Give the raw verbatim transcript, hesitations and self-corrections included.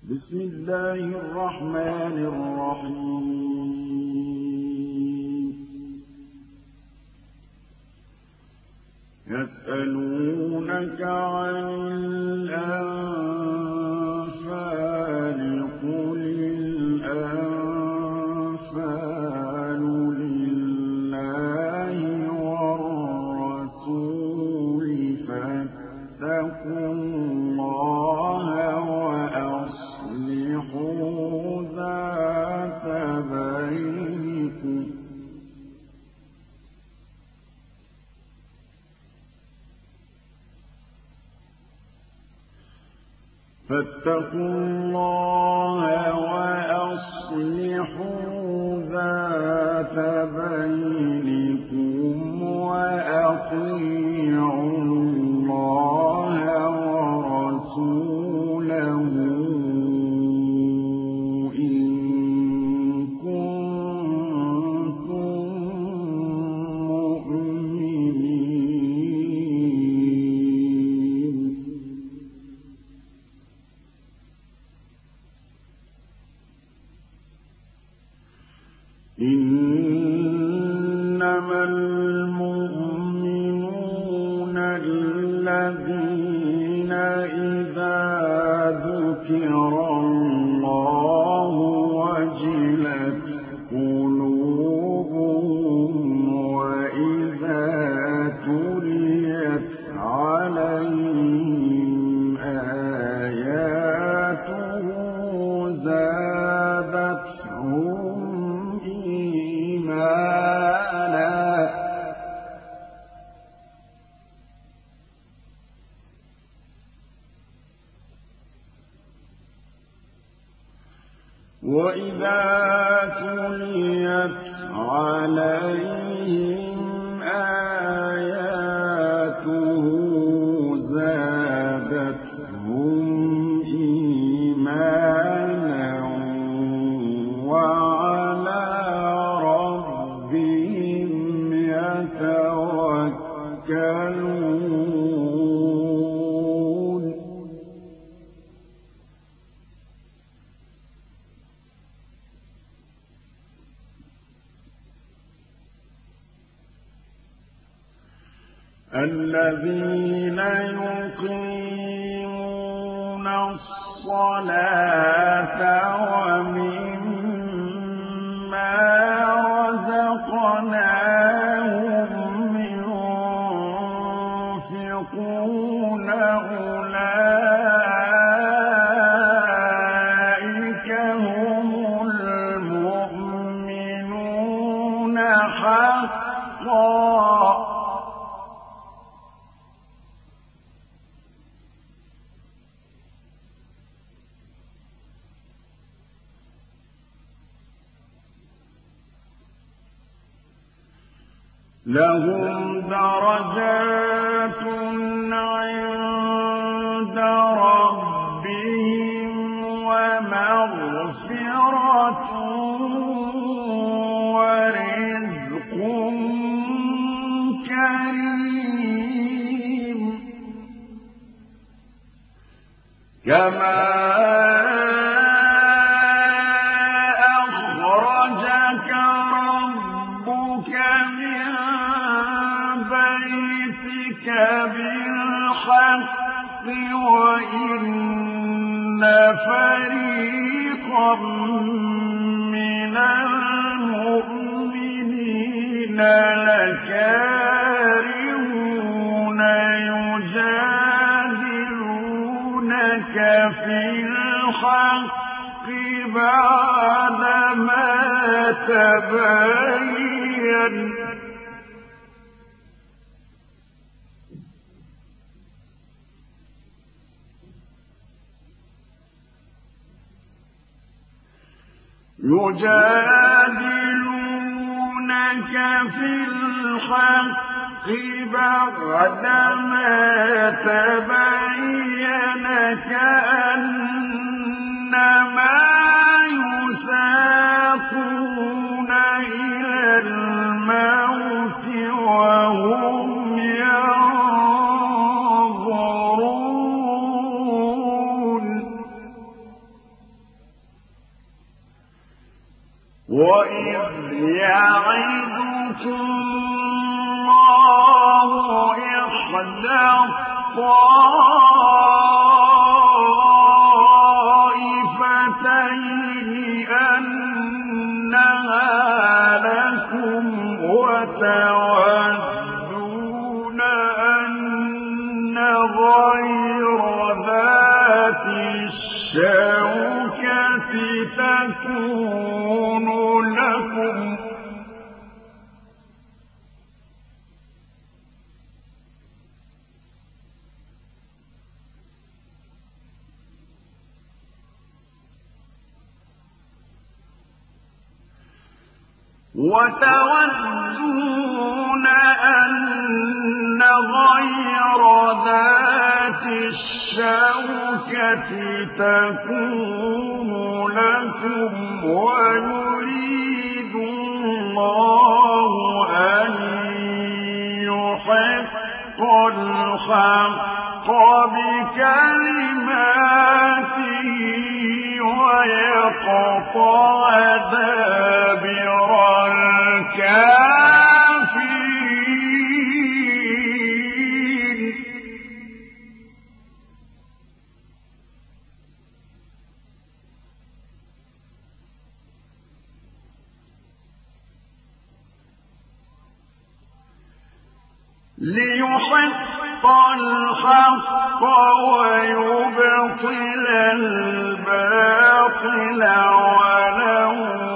بسم الله الرحمن الرحيم يسألونك عن الأنفال قل الأنفال لله والرسول فاتقوا الله وأصلحوا ذات بينكم فاتقوا الله وأصلحوا ذات بينكم وأطيعوا الله ورسوله إن كنتم مؤمنين إنما المؤمنون الذين إذا ذكر الله وجلت قلوبهم وإذا تليت عليهم آياته زادتهم وَإِذَا تُلِيَتْ عَلَيْهِمْ آيَاتُهُ زَادَتْهُمْ إِيمَانًا وَعَلَىٰ رَبِّهِمْ يَتَوَكَّلُونَ الذين يقيمون الصلاة ومما رزقناهم ينفقون أولئك هم المؤمنون حقا لهم درجات عند ربهم ومغفرة ورزق كريم كما أخرجك ربك من بيتك بالحق وإن فريقا من المؤمنين لكارهون يجادلونك في الحق بعدما تبين يجادلونك في الحق بعدما تبين كأنما يساقون إلى الموت وهم ينظرون وإذ يعدكم الله إحدى الطائفتين أنها لكم وتودون أن غير ذات الشوكة تكون لكم وتودون أن غير ذات الشوكة تكون لكم ويريد الله أن يحق الحق بكلماته ويقطع دابر الكافرين ليحق الحق ويبطل الباطل ولو